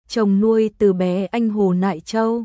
chồng nuôi từ bé anh Hồ Nại Châu.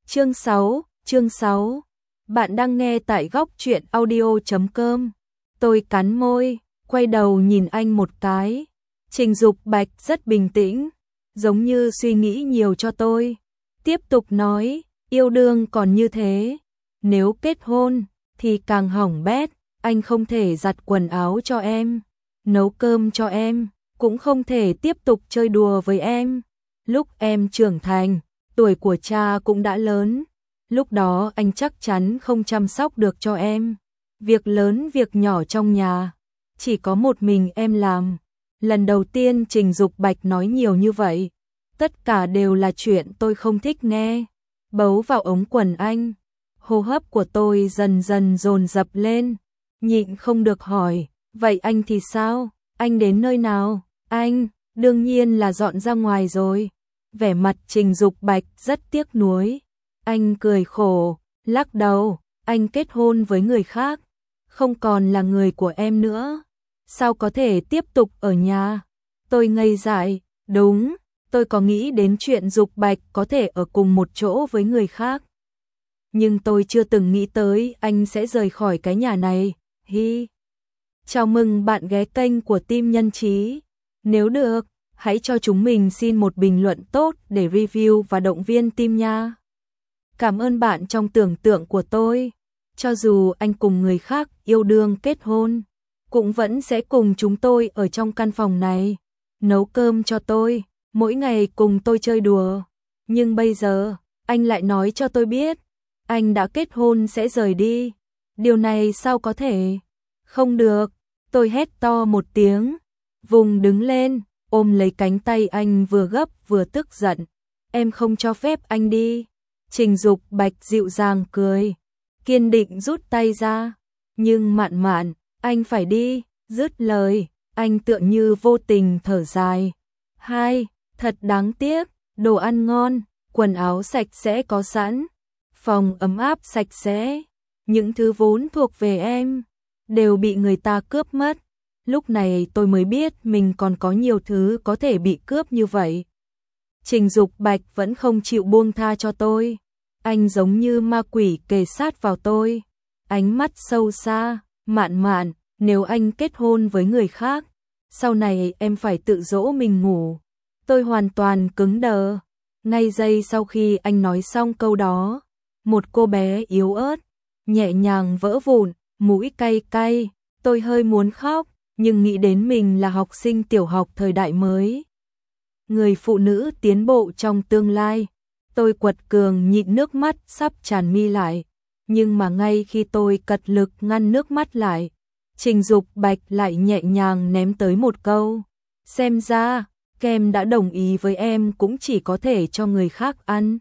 Chương 6. Bạn đang nghe tại góc truyện audio.com. Tôi cắn môi, quay đầu nhìn anh một cái. Trình Dục Bạch rất bình tĩnh, giống như suy nghĩ nhiều cho tôi. Tiếp tục nói, yêu đương còn như thế, nếu kết hôn thì càng hỏng bét. Anh không thể giặt quần áo cho em, nấu cơm cho em, cũng không thể tiếp tục chơi đùa với em. Lúc em trưởng thành, tuổi của cha cũng đã lớn, lúc đó anh chắc chắn không chăm sóc được cho em. Việc lớn việc nhỏ trong nhà, chỉ có một mình em làm. Lần đầu tiên Trình Dục Bạch nói nhiều như vậy, tất cả đều là chuyện tôi không thích nghe. Bấu vào ống quần anh, hô hấp của tôi dần dần dồn dập lên, nhịn không được hỏi, vậy anh thì sao? Anh đến nơi nào? Anh, đương nhiên là dọn ra ngoài rồi. Vẻ mặt Trình Dục Bạch rất tiếc nuối. Anh cười khổ, lắc đầu, anh kết hôn với người khác, không còn là người của em nữa. Sao có thể tiếp tục ở nhà? Tôi ngây dại, đúng, tôi có nghĩ đến chuyện Dục Bạch có thể ở cùng một chỗ với người khác. Nhưng tôi chưa từng nghĩ tới anh sẽ rời khỏi cái nhà này. Hi. Chào mừng bạn ghé kênh của Team Nhân Trí. Nếu được, hãy cho chúng mình xin một bình luận tốt để review và động viên team nha. Cảm ơn bạn trong tưởng tượng của tôi. Cho dù anh cùng người khác yêu đương kết hôn, cũng vẫn sẽ cùng chúng tôi ở trong căn phòng này, nấu cơm cho tôi, mỗi ngày cùng tôi chơi đùa. Nhưng bây giờ, anh lại nói cho tôi biết, anh đã kết hôn sẽ rời đi. Điều này sao có thể? Không được, tôi hét to một tiếng, vùng đứng lên, ôm lấy cánh tay anh vừa gấp vừa tức giận. Em không cho phép anh đi. Trình Dục Bạch dịu dàng cười, kiên định rút tay ra. Nhưng Mạn, anh phải đi. Dứt lời, anh tựa như vô tình thở dài. Hai, thật đáng tiếc, đồ ăn ngon, quần áo sạch sẽ có sẵn, phòng ấm áp sạch sẽ, những thứ vốn thuộc về em đều bị người ta cướp mất. Lúc này tôi mới biết mình còn có nhiều thứ có thể bị cướp như vậy. Trình Dục Bạch vẫn không chịu buông tha cho tôi. Anh giống như ma quỷ kề sát vào tôi, ánh mắt sâu xa. Mạn, nếu anh kết hôn với người khác, sau này em phải tự dỗ mình ngủ. Tôi hoàn toàn cứng đờ. Ngay giây sau khi anh nói xong câu đó, một cô bé yếu ớt, nhẹ nhàng vỡ vụn, mũi cay cay. Tôi hơi muốn khóc, nhưng nghĩ đến mình là học sinh tiểu học thời đại mới, người phụ nữ tiến bộ trong tương lai, tôi quật cường nhịn nước mắt sắp tràn mi lại. Nhưng mà ngay khi tôi cật lực ngăn nước mắt lại, Trình Dục Bạch lại nhẹ nhàng ném tới một câu. Xem ra, kem đã đồng ý với em cũng chỉ có thể cho người khác ăn.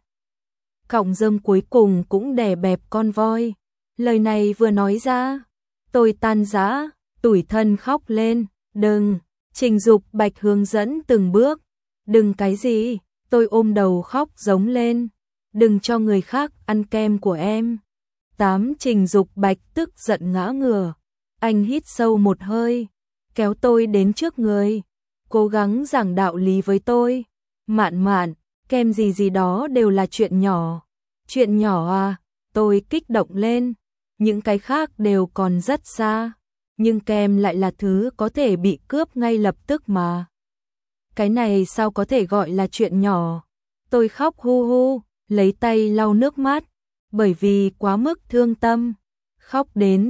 Cọng rơm cuối cùng cũng đè bẹp con voi. Lời này vừa nói ra, tôi tan rã, tủi thân khóc lên. Đừng, Trình Dục Bạch hướng dẫn từng bước. Đừng cái gì? Tôi ôm đầu khóc giống lên. Đừng cho người khác ăn kem của em. Trình Dục Bạch tức giận ngã ngửa. Anh hít sâu một hơi, kéo tôi đến trước người, cố gắng giảng đạo lý với tôi. Mạn, kem gì đó đều là chuyện nhỏ. Chuyện nhỏ à? Tôi kích động lên. Những cái khác đều còn rất xa, nhưng kem lại là thứ có thể bị cướp ngay lập tức mà. Cái này sao có thể gọi là chuyện nhỏ? Tôi khóc hu hu, lấy tay lau nước mắt, bởi vì quá mức thương tâm. Khóc đến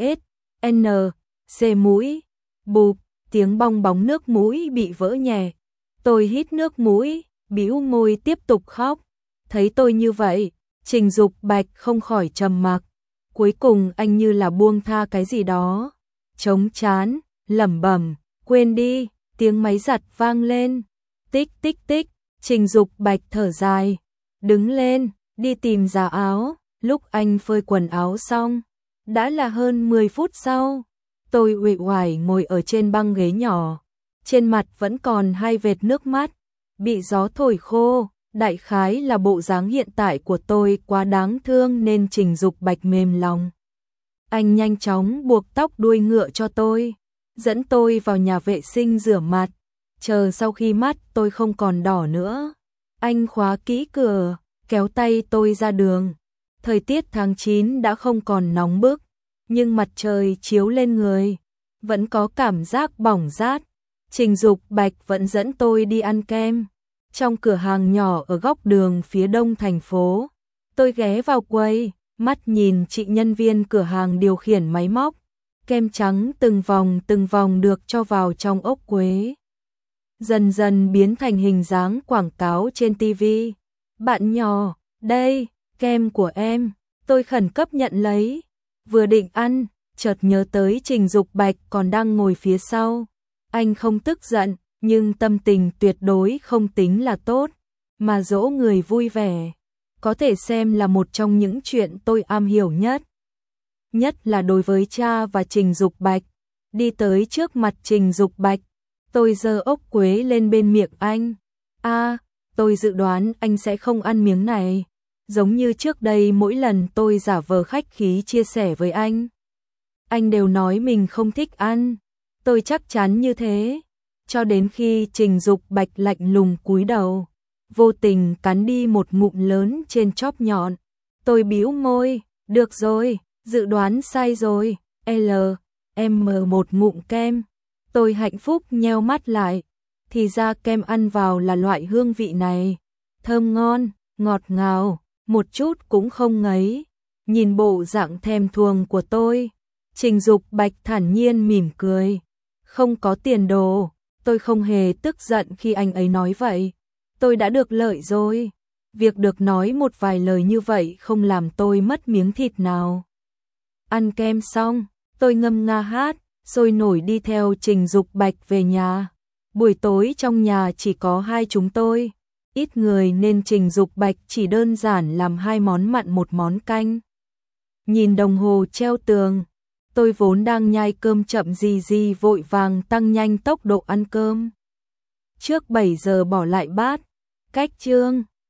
CSNC mũi, bụp, tiếng bong bóng nước mũi bị vỡ nhẹ. Tôi hít nước mũi, bĩu môi tiếp tục khóc. Thấy tôi như vậy, Trình Dục Bạch không khỏi trầm mặc. Cuối cùng anh như là buông tha cái gì đó, trống chán, lẩm bẩm, quên đi. Tiếng máy giặt vang lên, tích tích tích. Trình Dục Bạch thở dài, đứng lên, đi tìm giá áo. Lúc anh phơi quần áo xong, đã là hơn 10 phút sau. Tôi uể oải ngồi ở trên băng ghế nhỏ, trên mặt vẫn còn 2 vệt nước mắt, bị gió thổi khô. Đại khái là bộ dáng hiện tại của tôi quá đáng thương nên Trình Dục Bạch mềm lòng. Anh nhanh chóng buộc tóc đuôi ngựa cho tôi, dẫn tôi vào nhà vệ sinh rửa mặt. Chờ sau khi mắt tôi không còn đỏ nữa, Anh khóa kỹ cửa, kéo tay tôi ra đường. Thời tiết tháng 9 đã không còn nóng bức, nhưng mặt trời chiếu lên người, vẫn có cảm giác bỏng rát. Trình Dục Bạch vẫn dẫn tôi đi ăn kem. Trong cửa hàng nhỏ ở góc đường phía đông thành phố, tôi ghé vào quầy, mắt nhìn chị nhân viên cửa hàng điều khiển máy móc. Kem trắng từng vòng được cho vào trong ốc quế, dần dần biến thành hình dáng quảng cáo trên TV. Bạn nhỏ, đây, kem của em. Tôi khẩn cấp nhận lấy, vừa định ăn, chợt nhớ tới Trình Dục Bạch còn đang ngồi phía sau. Anh không tức giận, nhưng tâm tình tuyệt đối không tính là tốt, mà dỗ người vui vẻ có thể xem là một trong những chuyện tôi am hiểu nhất. Nhất là đối với cha và Trình Dục Bạch. Đi tới trước mặt Trình Dục Bạch, tôi giơ ốc quế lên bên miệng anh. Tôi dự đoán anh sẽ không ăn miếng này. Giống như trước đây mỗi lần tôi giả vờ khách khí chia sẻ với anh đều nói mình không thích ăn. Tôi chắc chắn như thế, cho đến khi Trình Dục Bạch lạnh lùng cúi đầu, vô tình cắn đi một ngụm lớn trên chóp nhọn. Tôi bĩu môi, được rồi, dự đoán sai rồi. Em một ngụm kem. Tôi hạnh phúc nheo mắt lại, thì ra kem ăn vào là loại hương vị này, thơm ngon, ngọt ngào, một chút cũng không ngấy. Nhìn bộ dạng thèm thuồng của tôi, Trình Dục Bạch thản nhiên mỉm cười. Không có tiền đồ, tôi không hề tức giận khi anh ấy nói vậy. Tôi đã được lợi rồi. Việc được nói một vài lời như vậy không làm tôi mất miếng thịt nào. Ăn kem xong, tôi ngâm nga hát, sôi nổi đi theo Trình Dục Bạch về nhà. Buổi tối trong nhà chỉ có hai chúng tôi, ít người nên Trình Dục Bạch chỉ đơn giản làm 2 món mặn 1 món canh. Nhìn đồng hồ treo tường, tôi vốn đang nhai cơm chậm gì vội vàng tăng nhanh tốc độ ăn cơm. Trước 7 giờ bỏ lại bát, cách chương.